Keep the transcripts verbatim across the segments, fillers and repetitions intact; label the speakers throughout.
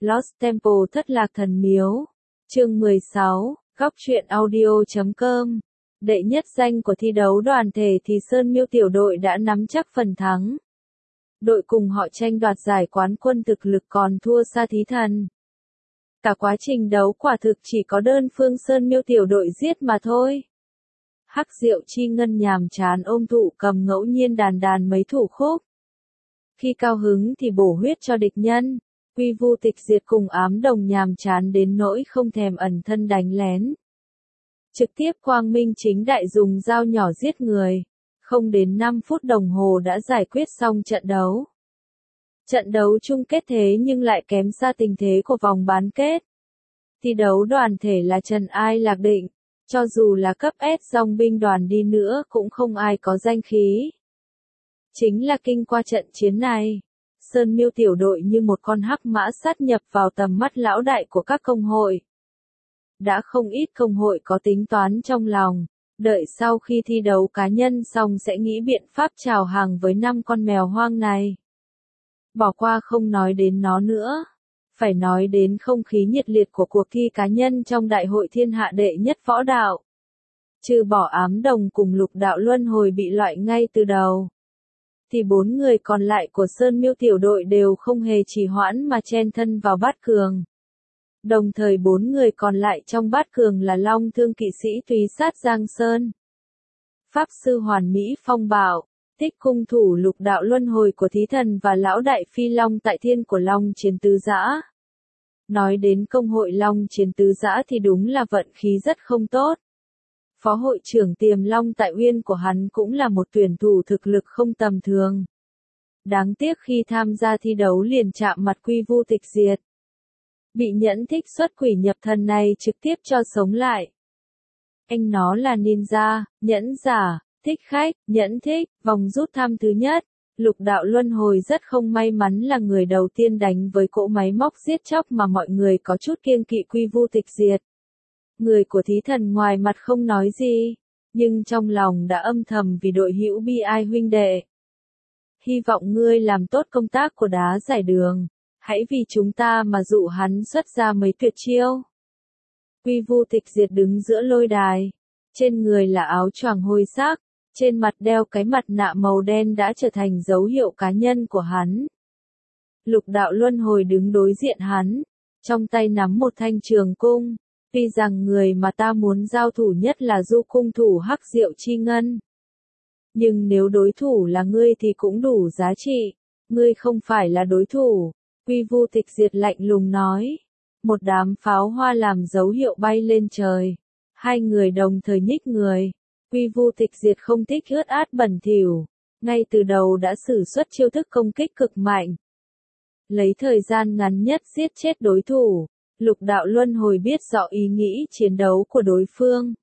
Speaker 1: Lost Temple thất lạc thần miếu. Chương mười sáu, góc truyện audio chấm com. Đệ nhất danh của thi đấu đoàn thể thì Sơn Miêu tiểu đội đã nắm chắc phần thắng. Đội cùng họ tranh đoạt giải quán quân thực lực còn thua xa thí thần. Cả quá trình đấu quả thực chỉ có đơn phương Sơn Miêu tiểu đội giết mà thôi. Hắc Diệu Chi Ngân nhàm chán ôm thụ cầm ngẫu nhiên đàn đàn mấy thủ khúc. Khi cao hứng thì bổ huyết cho địch nhân. Quy Vu Tịch Diệt cùng Ám Đồng nhàm chán đến nỗi không thèm ẩn thân đánh lén. Trực tiếp quang minh chính đại dùng dao nhỏ giết người. Không đến năm phút đồng hồ đã giải quyết xong trận đấu. Trận đấu chung kết thế nhưng lại kém xa tình thế của vòng bán kết. Thi đấu đoàn thể là trần ai lạc định. Cho dù là cấp S dòng binh đoàn đi nữa cũng không ai có danh khí. Chính là kinh qua trận chiến này. Sơn Miêu tiểu đội như một con hắc mã sát nhập vào tầm mắt lão đại của các công hội. Đã không ít công hội có tính toán trong lòng, đợi sau khi thi đấu cá nhân xong sẽ nghĩ biện pháp chào hàng với năm con mèo hoang này. Bỏ qua không nói đến nó nữa, phải nói đến không khí nhiệt liệt của cuộc thi cá nhân trong Đại hội Thiên Hạ đệ nhất võ đạo. Trừ bỏ Ám Đồng cùng Lục Đạo Luân Hồi bị loại ngay từ đầu. Thì bốn người còn lại của Sơn Miêu tiểu đội đều không hề trì hoãn mà chen thân vào bát cường. Đồng thời bốn người còn lại trong bát cường là Long Thương kỵ sĩ Túy Sát Giang Sơn, Pháp sư Hoàn Mỹ Phong Bảo, Thích cung thủ Lục Đạo Luân Hồi của Thí Thần và Lão Đại Phi Long tại Thiên của Long Chiến Tứ Dã. Nói đến công hội Long Chiến Tứ Dã thì đúng là vận khí rất không tốt. Phó hội trưởng Tiềm Long tại Uyên của hắn cũng là một tuyển thủ thực lực không tầm thường. Đáng tiếc khi tham gia thi đấu liền chạm mặt Quy Vu Tịch Diệt. Bị Nhẫn Thích xuất quỷ nhập thần này trực tiếp cho sống lại. Anh nó là ninja, nhẫn giả, thích khách, nhẫn thích, vòng rút thăm thứ nhất. Lục Đạo Luân Hồi rất không may mắn là người đầu tiên đánh với cỗ máy móc giết chóc mà mọi người có chút kiêng kỵ Quy Vu Tịch Diệt. Người của Thí Thần ngoài mặt không nói gì, nhưng trong lòng đã âm thầm vì đội hữu bi ai huynh đệ. Hy vọng ngươi làm tốt công tác của đá giải đường, hãy vì chúng ta mà dụ hắn xuất ra mấy tuyệt chiêu. Quy Vu Tịch Diệt đứng giữa lôi đài, trên người là áo choàng hôi sắc, trên mặt đeo cái mặt nạ màu đen đã trở thành dấu hiệu cá nhân của hắn. Lục Đạo Luân Hồi đứng đối diện hắn, trong tay nắm một thanh trường cung. Tuy rằng người mà ta muốn giao thủ nhất là du cung thủ Hắc Diệu Chi Ngân. Nhưng nếu đối thủ là ngươi thì cũng đủ giá trị, ngươi không phải là đối thủ. Quy Vu Tịch Diệt lạnh lùng nói. Một đám pháo hoa làm dấu hiệu bay lên trời. Hai người đồng thời nhích người. Quy Vu Tịch Diệt không thích ướt át bẩn thỉu. Ngay từ đầu đã sử xuất chiêu thức công kích cực mạnh. Lấy thời gian ngắn nhất giết chết đối thủ. Lục Đạo Luân Hồi biết rõ ý nghĩ chiến đấu của đối phương.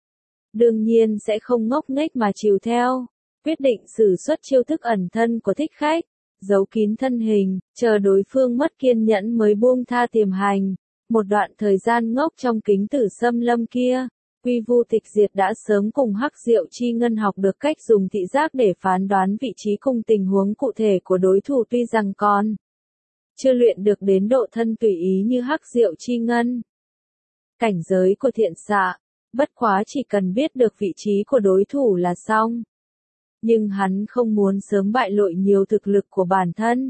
Speaker 1: Đương nhiên sẽ không ngốc nghếch mà chiều theo. Quyết định sử xuất chiêu thức ẩn thân của thích khách. Giấu kín thân hình, chờ đối phương mất kiên nhẫn mới buông tha tiềm hành. Một đoạn thời gian ngốc trong kính tử xâm lâm kia. Quy Vu Tịch Diệt đã sớm cùng Hắc Diệu Chi Ngân học được cách dùng thị giác để phán đoán vị trí cùng tình huống cụ thể của đối thủ tuy rằng còn chưa luyện được đến độ thân tùy ý như Hắc Diệu Chi Ngân. Cảnh giới của thiện xạ, bất quá chỉ cần biết được vị trí của đối thủ là xong. Nhưng hắn không muốn sớm bại lộ nhiều thực lực của bản thân.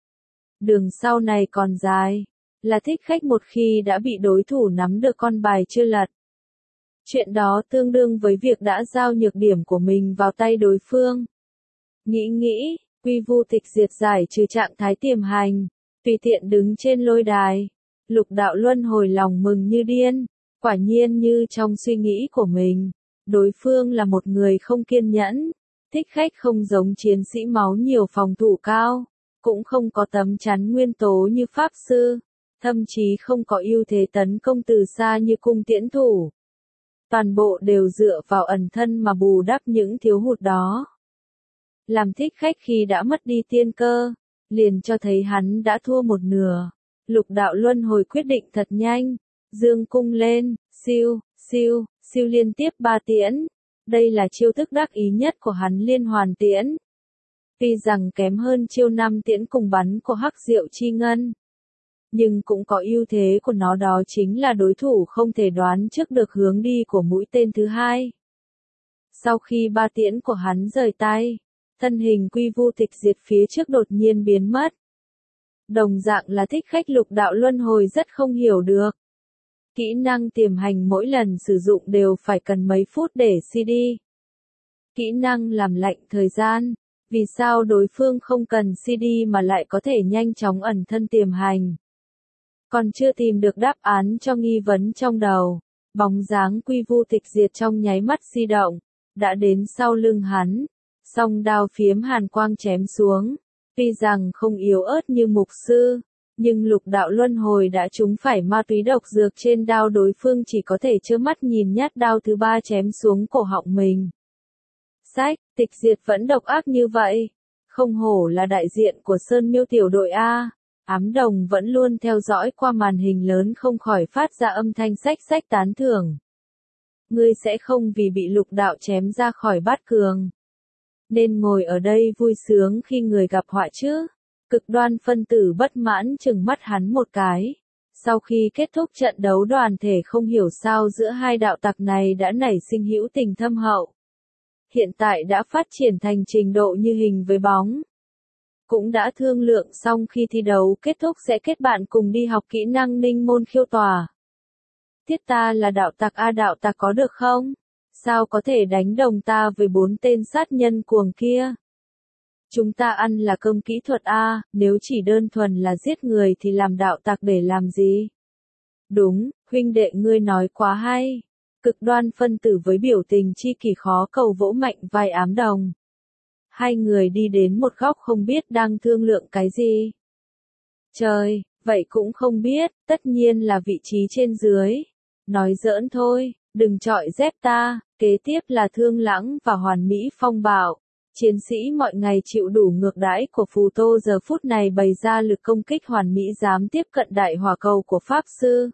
Speaker 1: Đường sau này còn dài, là thích khách một khi đã bị đối thủ nắm được con bài chưa lật. Chuyện đó tương đương với việc đã giao nhược điểm của mình vào tay đối phương. Nghĩ nghĩ, Quy Vu Tịch Diệt giải trừ trạng thái tiềm hành. Tùy tiện đứng trên lôi đài, Lục Đạo Luân Hồi lòng mừng như điên, quả nhiên như trong suy nghĩ của mình, đối phương là một người không kiên nhẫn, thích khách không giống chiến sĩ máu nhiều phòng thủ cao, cũng không có tấm chắn nguyên tố như pháp sư, thậm chí không có ưu thế tấn công từ xa như cung tiễn thủ. Toàn bộ đều dựa vào ẩn thân mà bù đắp những thiếu hụt đó. Làm thích khách khi đã mất đi tiên cơ, liền cho thấy hắn đã thua một nửa. Lục Đạo Luân Hồi quyết định thật nhanh, dương cung lên, siêu, siêu, siêu liên tiếp ba tiễn. Đây là chiêu thức đắc ý nhất của hắn liên hoàn tiễn. Tuy rằng kém hơn chiêu năm tiễn cùng bắn của Hắc Diệu Chi Ngân, nhưng cũng có ưu thế của nó, đó chính là đối thủ không thể đoán trước được hướng đi của mũi tên thứ hai. Sau khi ba tiễn của hắn rời tay, thân hình Quy Vu tịch diệt phía trước đột nhiên biến mất. Đồng dạng là thích khách lục đạo luân hồi rất không hiểu được. Kỹ năng tiềm hành mỗi lần sử dụng đều phải cần mấy phút để xê đê. Kỹ năng làm lạnh thời gian. Vì sao đối phương không cần xê đê mà lại có thể nhanh chóng ẩn thân tiềm hành? Còn chưa tìm được đáp án cho nghi vấn trong đầu, bóng dáng Quy Vu tịch diệt trong nháy mắt di động, đã đến sau lưng hắn, song đao phiếm hàn quang chém xuống. Tuy rằng không yếu ớt như mục sư, nhưng lục đạo luân hồi đã trúng phải ma túy độc dược trên đao đối phương, chỉ có thể trơ mắt nhìn nhát đao thứ ba chém xuống cổ họng mình. Sách, tịch diệt vẫn độc ác như vậy. Không hổ là đại diện của Sơn Miêu tiểu đội A. Ám Đồng vẫn luôn theo dõi qua màn hình lớn không khỏi phát ra âm thanh sách sách tán thưởng. Ngươi sẽ không vì bị lục đạo chém ra khỏi bát cường nên ngồi ở đây vui sướng khi người gặp họa chứ? Cực đoan phân tử bất mãn trừng mắt hắn một cái. Sau khi kết thúc trận đấu đoàn thể, không hiểu sao giữa hai đạo tặc này đã nảy sinh hữu tình thâm hậu. Hiện tại đã phát triển thành trình độ như hình với bóng. Cũng đã thương lượng xong khi thi đấu kết thúc sẽ kết bạn cùng đi học kỹ năng ninh môn khiêu tòa. Thiết ta là đạo tặc A, đạo tặc có được không? Sao có thể đánh đồng ta với bốn tên sát nhân cuồng kia? Chúng ta ăn là cơm kỹ thuật A, nếu chỉ đơn thuần là giết người thì làm đạo tặc để làm gì? Đúng, huynh đệ ngươi nói quá hay. Cực đoan phân tử với biểu tình chi kỷ khó cầu vỗ mạnh vai Ám Đồng. Hai người đi đến một góc không biết đang thương lượng cái gì. Trời, vậy cũng không biết, tất nhiên là vị trí trên dưới. Nói giỡn thôi, đừng chọi dép ta. Kế tiếp là Thương Lãng và Hoàn Mỹ Phong Bạo. Chiến sĩ mọi ngày chịu đủ ngược đãi của Phù Tô giờ phút này bày ra lực công kích hoàn mỹ, dám tiếp cận đại hỏa cầu của Pháp Sư.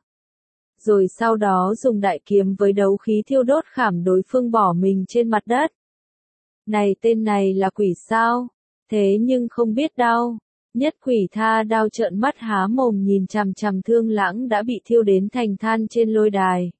Speaker 1: Rồi sau đó dùng đại kiếm với đấu khí thiêu đốt khảm đối phương bỏ mình trên mặt đất. Này, tên này là quỷ sao? Thế nhưng không biết đau. Nhất quỷ tha đao trợn mắt há mồm nhìn chằm chằm Thương Lãng đã bị thiêu đến thành than trên lôi đài.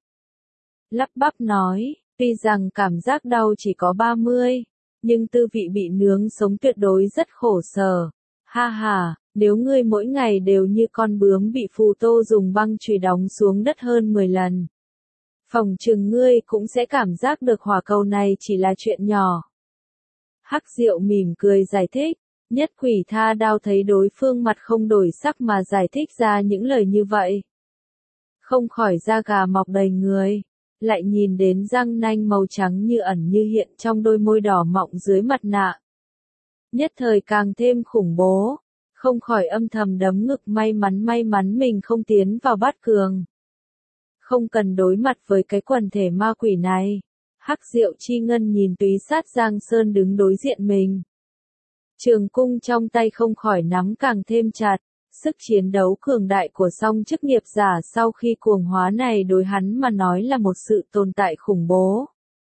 Speaker 1: Lắp bắp nói, tuy rằng cảm giác đau chỉ có ba mươi, nhưng tư vị bị nướng sống tuyệt đối rất khổ sở. Ha ha, nếu ngươi mỗi ngày đều như con bướm bị Phù Tô dùng băng chùy đóng xuống đất hơn mười lần, phỏng chừng ngươi cũng sẽ cảm giác được hỏa cầu này chỉ là chuyện nhỏ. Hắc Diệu mỉm cười giải thích. Nhất quỷ tha đao thấy đối phương mặt không đổi sắc mà giải thích ra những lời như vậy, không khỏi da gà mọc đầy người. Lại nhìn đến răng nanh màu trắng như ẩn như hiện trong đôi môi đỏ mọng dưới mặt nạ. Nhất thời càng thêm khủng bố, không khỏi âm thầm đấm ngực, may mắn may mắn mình không tiến vào bát cường. Không cần đối mặt với cái quần thể ma quỷ này. Hắc Diệu Chi Ngân nhìn Túy Sát Giang Sơn đứng đối diện mình. Trường cung trong tay không khỏi nắm càng thêm chặt. Sức chiến đấu cường đại của song chức nghiệp giả sau khi cuồng hóa này đối hắn mà nói là một sự tồn tại khủng bố.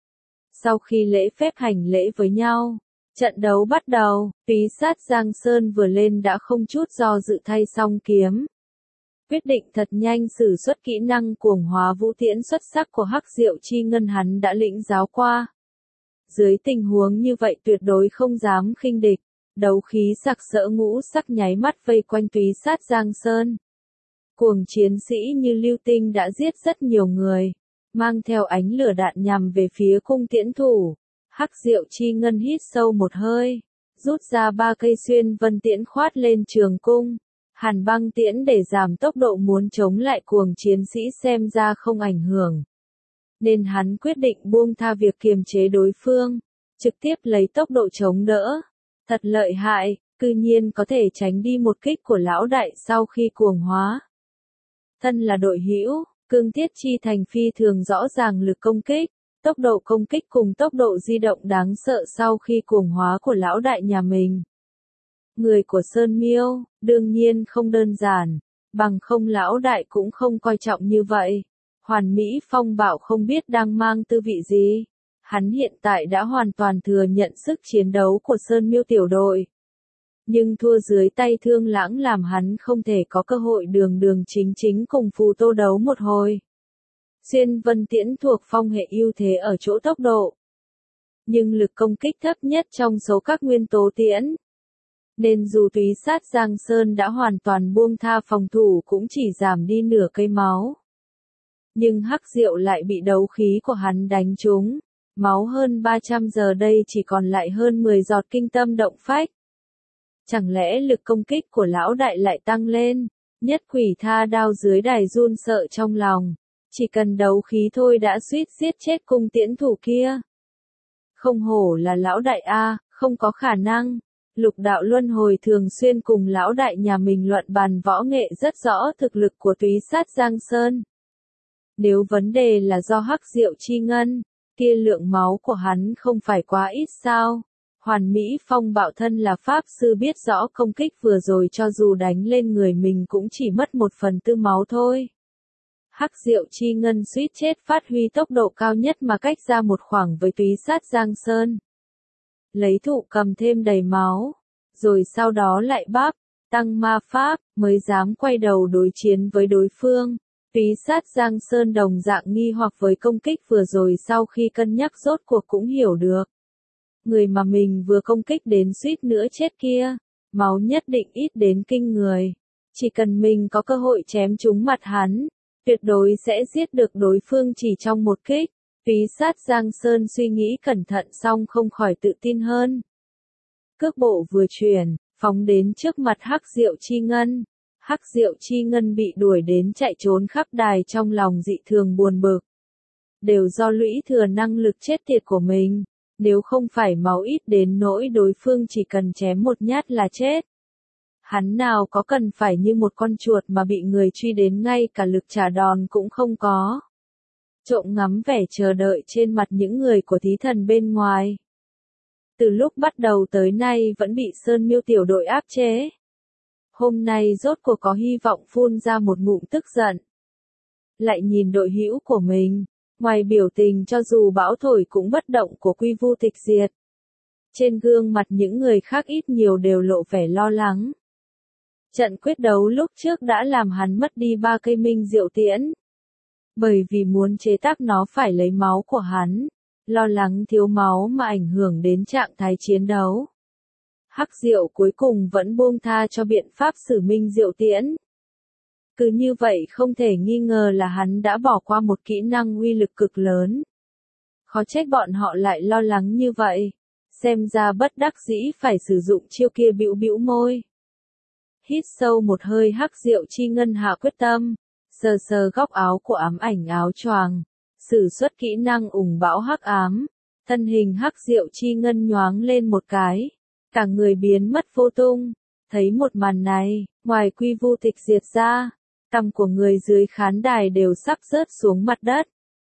Speaker 1: Sau khi lễ phép hành lễ với nhau, trận đấu bắt đầu. Túy Sát Giang Sơn vừa lên đã không chút do dự thay song kiếm. Quyết định thật nhanh sử xuất kỹ năng cuồng hóa vũ tiễn xuất sắc của Hắc Diệu Chi Ngân hắn đã lĩnh giáo qua. Dưới tình huống như vậy tuyệt đối không dám khinh địch. Đấu khí sặc sỡ ngũ sắc nháy mắt vây quanh Túy Sát Giang Sơn. Cuồng chiến sĩ như lưu tinh đã giết rất nhiều người, mang theo ánh lửa đạn nhằm về phía cung tiễn thủ. Hắc Diệu Chi Ngân hít sâu một hơi, rút ra ba cây xuyên vân tiễn khoát lên trường cung. Hàn băng tiễn để giảm tốc độ muốn chống lại cuồng chiến sĩ xem ra không ảnh hưởng, nên hắn quyết định buông tha việc kiềm chế đối phương, trực tiếp lấy tốc độ chống đỡ. Thật lợi hại, cư nhiên có thể tránh đi một kích của lão đại sau khi cuồng hóa. Thân là đội hữu, Cương Tiết Chi Thành phi thường rõ ràng lực công kích, tốc độ công kích cùng tốc độ di động đáng sợ sau khi cuồng hóa của lão đại nhà mình. Người của Sơn Miêu, đương nhiên không đơn giản, bằng không lão đại cũng không coi trọng như vậy. Hoàn Mỹ Phong Bạo không biết đang mang tư vị gì. Hắn hiện tại đã hoàn toàn thừa nhận sức chiến đấu của Sơn Miêu tiểu đội. Nhưng thua dưới tay Thương Lãng làm hắn không thể có cơ hội đường đường chính chính cùng Phù Tô đấu một hồi. Xuyên vân tiễn thuộc phong hệ ưu thế ở chỗ tốc độ, nhưng lực công kích thấp nhất trong số các nguyên tố tiễn. Nên dù túy sát Giang Sơn đã hoàn toàn buông tha phòng thủ cũng chỉ giảm đi nửa cây máu. Nhưng Hắc Diệu lại bị đấu khí của hắn đánh trúng, máu hơn ba trăm giờ đây chỉ còn lại hơn mười giọt kinh tâm động phách. Chẳng lẽ lực công kích của lão đại lại tăng lên? Nhất Quỷ Tha Đao dưới đài run sợ trong lòng, chỉ cần đấu khí thôi đã suýt giết chết cung tiễn thủ kia. Không hổ là lão đại a, không có khả năng. Lục đạo luân hồi thường xuyên cùng lão đại nhà mình luận bàn võ nghệ rất rõ thực lực của túy sát Giang Sơn. Nếu vấn đề là do Hắc Diệu chi ngân, kia lượng máu của hắn không phải quá ít sao? Hoàn Mỹ Phong Bạo thân là pháp sư biết rõ công kích vừa rồi cho dù đánh lên người mình cũng chỉ mất một phần tư máu thôi. Hắc Diệu chi ngân suýt chết phát huy tốc độ cao nhất mà cách ra một khoảng với túy sát Giang Sơn. Lấy thụ cầm thêm đầy máu, rồi sau đó lại bắp, tăng ma pháp, mới dám quay đầu đối chiến với đối phương. Túy sát Giang Sơn đồng dạng nghi hoặc với công kích vừa rồi sau khi cân nhắc rốt cuộc cũng hiểu được. Người mà mình vừa công kích đến suýt nữa chết kia, máu nhất định ít đến kinh người. Chỉ cần mình có cơ hội chém trúng mặt hắn, tuyệt đối sẽ giết được đối phương chỉ trong một kích. Túy sát Giang Sơn suy nghĩ cẩn thận xong không khỏi tự tin hơn. Cước bộ vừa chuyển, phóng đến trước mặt Hắc Diệu chi ngân. Hắc Diệu chi ngân bị đuổi đến chạy trốn khắp đài trong lòng dị thường buồn bực. Đều do lũy thừa năng lực chết tiệt của mình, nếu không phải máu ít đến nỗi đối phương chỉ cần chém một nhát là chết. Hắn nào có cần phải như một con chuột mà bị người truy đến ngay cả lực trả đòn cũng không có. Trộm ngắm vẻ chờ đợi trên mặt những người của thí thần bên ngoài. Từ lúc bắt đầu tới nay vẫn bị Sơn Miêu tiểu đội áp chế. Hôm nay rốt cuộc có hy vọng phun ra một ngụm tức giận. Lại nhìn đội hữu của mình, ngoài biểu tình cho dù bão thổi cũng bất động của Quy Vu Tịch Diệt. Trên gương mặt những người khác ít nhiều đều lộ vẻ lo lắng. Trận quyết đấu lúc trước đã làm hắn mất đi ba cây minh diệu tiễn. Bởi vì muốn chế tác nó phải lấy máu của hắn, lo lắng thiếu máu mà ảnh hưởng đến trạng thái chiến đấu. Hắc Diệu cuối cùng vẫn buông tha cho biện pháp sử minh diệu tiễn. Cứ như vậy không thể nghi ngờ là hắn đã bỏ qua một kỹ năng uy lực cực lớn. Khó trách bọn họ lại lo lắng như vậy, xem ra bất đắc dĩ phải sử dụng chiêu kia bĩu bĩu môi. Hít sâu một hơi Hắc Diệu chi ngân hạ quyết tâm, sờ sờ góc áo của ám ảnh áo choàng, sử xuất kỹ năng ủng bão hắc ám, thân hình Hắc Diệu chi ngân nhoáng lên một cái, cả người biến mất vô tung. Thấy một màn này, ngoài Quy Vu Tịch Diệt ra, cằm của người dưới khán đài đều sắp rớt xuống mặt đất.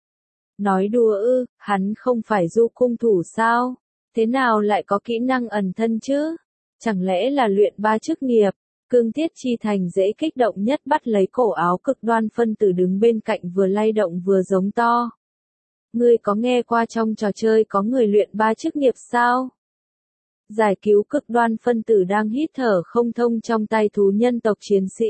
Speaker 1: Nói đùa ư, hắn không phải du cung thủ sao? Thế nào lại có kỹ năng ẩn thân chứ? Chẳng lẽ là luyện ba chức nghiệp? Cương Thiết Chi Thành dễ kích động nhất bắt lấy cổ áo Cực Đoan phân tử đứng bên cạnh vừa lay động vừa giống to. Ngươi có nghe qua trong trò chơi có người luyện ba chức nghiệp sao? Giải cứu Cực Đoan phân tử đang hít thở không thông trong tay thú nhân tộc chiến sĩ.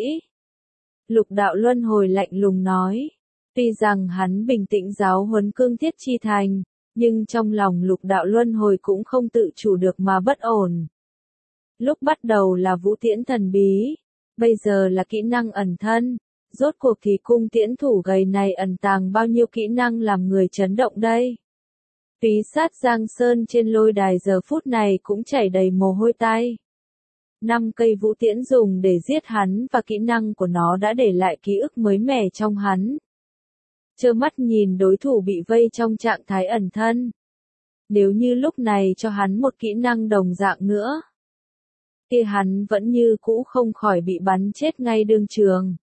Speaker 1: Lục đạo luân hồi lạnh lùng nói. Tuy rằng hắn bình tĩnh giáo huấn Cương Thiết Chi Thành, nhưng trong lòng lục đạo luân hồi cũng không tự chủ được mà bất ổn. Lúc bắt đầu là vũ tiễn thần bí, bây giờ là kỹ năng ẩn thân, rốt cuộc thì cung tiễn thủ gầy này ẩn tàng bao nhiêu kỹ năng làm người chấn động đây. Túy sát Giang Sơn trên lôi đài giờ phút này cũng chảy đầy mồ hôi tay. Năm cây vũ tiễn dùng để giết hắn và kỹ năng của nó đã để lại ký ức mới mẻ trong hắn. Trơ mắt nhìn đối thủ bị vây trong trạng thái ẩn thân. Nếu như lúc này cho hắn một kỹ năng đồng dạng nữa, kia hắn vẫn như cũ không khỏi bị bắn chết ngay đương trường.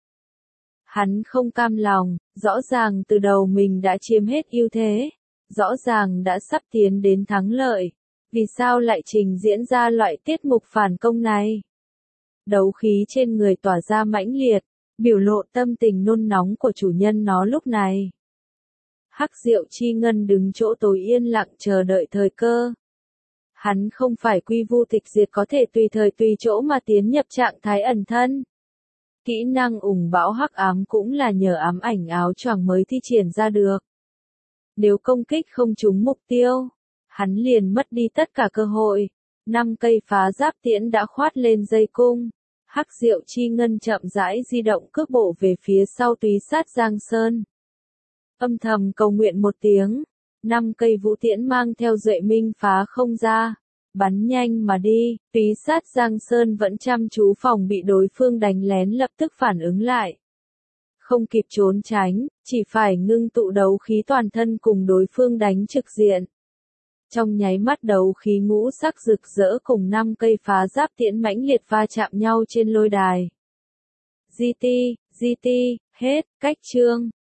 Speaker 1: Hắn không cam lòng, rõ ràng từ đầu mình đã chiếm hết ưu thế, rõ ràng đã sắp tiến đến thắng lợi, vì sao lại trình diễn ra loại tiết mục phản công này? Đấu khí trên người tỏa ra mãnh liệt, biểu lộ tâm tình nôn nóng của chủ nhân nó lúc này. Hắc Diệu chi ngân đứng chỗ tối yên lặng chờ đợi thời cơ. Hắn không phải quy vu tịch diệt có thể tùy thời tùy chỗ mà tiến nhập trạng thái ẩn thân. Kỹ năng ủng bão hắc ám cũng là nhờ ám ảnh áo choàng mới thi triển ra được. Nếu công kích không trúng mục tiêu, hắn liền mất đi tất cả cơ hội. Năm cây phá giáp tiễn đã khoát lên dây cung. Hắc Diệu Chi Ngân chậm rãi di động cước bộ về phía sau túy sát Giang Sơn. Âm thầm cầu nguyện một tiếng, năm cây vũ tiễn mang theo duệ minh phá không ra, bắn nhanh mà đi, túy sát Giang Sơn vẫn chăm chú phòng bị đối phương đánh lén lập tức phản ứng lại. Không kịp trốn tránh, chỉ phải ngưng tụ đấu khí toàn thân cùng đối phương đánh trực diện. Trong nháy mắt đấu khí ngũ sắc rực rỡ cùng năm cây phá giáp tiễn mãnh liệt va chạm nhau trên lôi đài. giê tê, giê tê, hết, cách chương.